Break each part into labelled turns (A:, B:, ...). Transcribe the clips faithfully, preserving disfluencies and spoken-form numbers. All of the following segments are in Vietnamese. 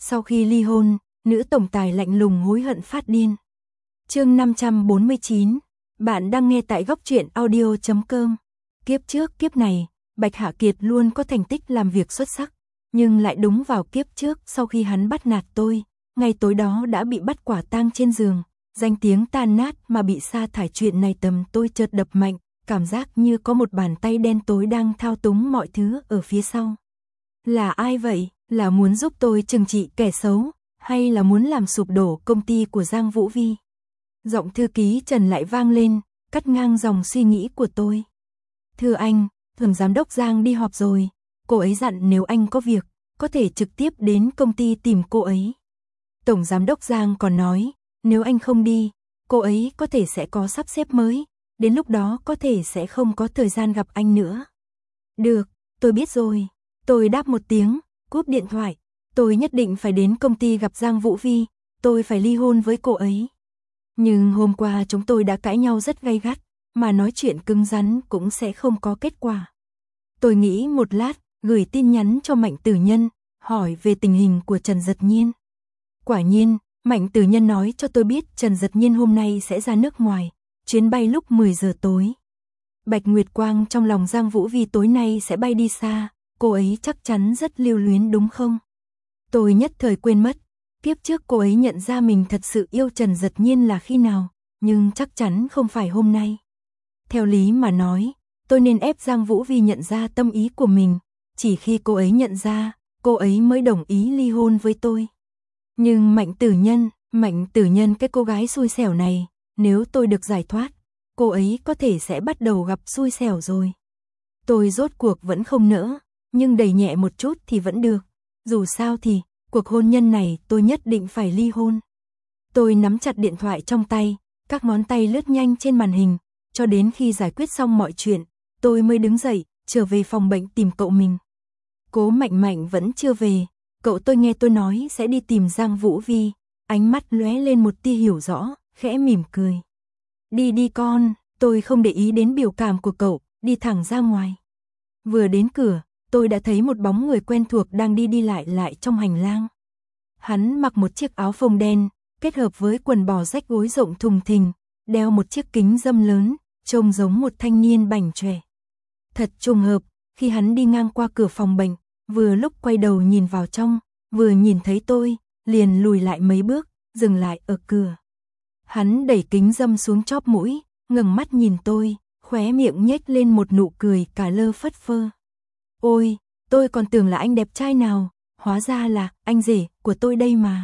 A: Sau khi ly hôn, nữ tổng tài lạnh lùng hối hận phát điên. Chương năm trăm bốn mươi chín, bạn đang nghe tại góc truyện audio chấm com. Kiếp trước kiếp này, Bạch Hạ Kiệt luôn có thành tích làm việc xuất sắc, nhưng lại đúng vào kiếp trước sau khi hắn bắt nạt tôi, ngày tối đó đã bị bắt quả tang trên giường, danh tiếng tan nát mà bị sa thải. Chuyện này tầm tôi chợt đập mạnh, cảm giác như có một bàn tay đen tối đang thao túng mọi thứ ở phía sau. Là ai vậy? Là muốn giúp tôi trừng trị kẻ xấu, hay là muốn làm sụp đổ công ty của Giang Vũ Vi? Giọng thư ký Trần lại vang lên, cắt ngang dòng suy nghĩ của tôi. Thưa anh, Tổng giám đốc Giang đi họp rồi, cô ấy dặn nếu anh có việc, có thể trực tiếp đến công ty tìm cô ấy. Tổng giám đốc Giang còn nói, nếu anh không đi, cô ấy có thể sẽ có sắp xếp mới, đến lúc đó có thể sẽ không có thời gian gặp anh nữa. Được, tôi biết rồi. Tôi đáp một tiếng, cúp điện thoại. Tôi nhất định phải đến công ty gặp Giang Vũ Vi, tôi phải ly hôn với cô ấy. Nhưng hôm qua chúng tôi đã cãi nhau rất gay gắt, mà nói chuyện cứng rắn cũng sẽ không có kết quả. Tôi nghĩ một lát, gửi tin nhắn cho Mạnh Tử Nhân, hỏi về tình hình của Trần Dật Nhiên. Quả nhiên, Mạnh Tử Nhân nói cho tôi biết Trần Dật Nhiên hôm nay sẽ ra nước ngoài, chuyến bay lúc mười giờ tối. Bạch Nguyệt Quang trong lòng Giang Vũ Vi tối nay sẽ bay đi xa, cô ấy chắc chắn rất lưu luyến đúng không? Tôi nhất thời quên mất, kiếp trước cô ấy nhận ra mình thật sự yêu Trần Dật Nhiên là khi nào, nhưng chắc chắn không phải hôm nay. Theo lý mà nói, tôi nên ép Giang Vũ Vi nhận ra tâm ý của mình, chỉ khi cô ấy nhận ra, cô ấy mới đồng ý ly hôn với tôi. Nhưng Mạnh Tử Nhân, Mạnh Tử Nhân cái cô gái xui xẻo này, nếu tôi được giải thoát, cô ấy có thể sẽ bắt đầu gặp xui xẻo rồi. Tôi rốt cuộc vẫn không nỡ, nhưng đẩy nhẹ một chút thì vẫn được. Dù sao thì, cuộc hôn nhân này tôi nhất định phải ly hôn. Tôi nắm chặt điện thoại trong tay, các ngón tay lướt nhanh trên màn hình, cho đến khi giải quyết xong mọi chuyện, tôi mới đứng dậy, trở về phòng bệnh tìm cậu mình. Cố Mạnh Mạnh vẫn chưa về, cậu tôi nghe tôi nói sẽ đi tìm Giang Vũ Vi, ánh mắt lóe lên một tia hiểu rõ, khẽ mỉm cười. Đi đi con, tôi không để ý đến biểu cảm của cậu, đi thẳng ra ngoài. Vừa đến cửa, tôi đã thấy một bóng người quen thuộc đang đi đi lại lại trong hành lang. Hắn mặc một chiếc áo phông đen, kết hợp với quần bò rách gối rộng thùng thình, đeo một chiếc kính râm lớn, trông giống một thanh niên bảnh chòe. Thật trùng hợp, khi hắn đi ngang qua cửa phòng bệnh, vừa lúc quay đầu nhìn vào trong, vừa nhìn thấy tôi, liền lùi lại mấy bước, dừng lại ở cửa. Hắn đẩy kính râm xuống chóp mũi, ngẩng mắt nhìn tôi, khóe miệng nhếch lên một nụ cười cả lơ phất phơ. Ôi, tôi còn tưởng là anh đẹp trai nào, hóa ra là anh rể của tôi đây mà.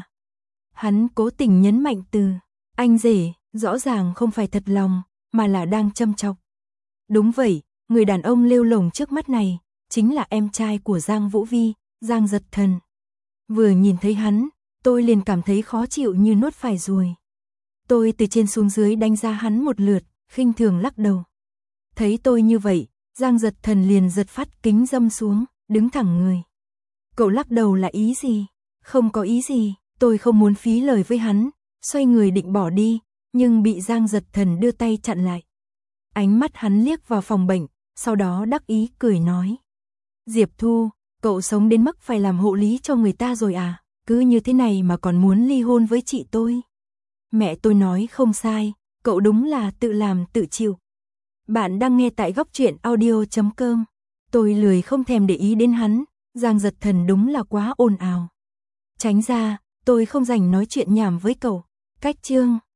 A: Hắn cố tình nhấn mạnh từ anh rể, rõ ràng không phải thật lòng, mà là đang châm chọc. Đúng vậy, người đàn ông lêu lổng trước mắt này, chính là em trai của Giang Vũ Vi, Giang Dật Thần. Vừa nhìn thấy hắn, tôi liền cảm thấy khó chịu như nuốt phải ruồi. Tôi từ trên xuống dưới đánh giá hắn một lượt, khinh thường lắc đầu. Thấy tôi như vậy, Giang Dật Thần liền giật phát kính râm xuống, đứng thẳng người. Cậu lắc đầu là ý gì? Không có ý gì, tôi không muốn phí lời với hắn, xoay người định bỏ đi, nhưng bị Giang Dật Thần đưa tay chặn lại. Ánh mắt hắn liếc vào phòng bệnh, sau đó đắc ý cười nói. Diệp Thu, cậu sống đến mức phải làm hộ lý cho người ta rồi à? Cứ như thế này mà còn muốn ly hôn với chị tôi. Mẹ tôi nói không sai, cậu đúng là tự làm tự chịu. Bạn đang nghe tại góc truyện audio chấm com. Tôi lười không thèm để ý đến hắn, Giang Dật Thần đúng là quá ồn ào. Tránh ra, tôi không rảnh nói chuyện nhảm với cậu. Cách chương.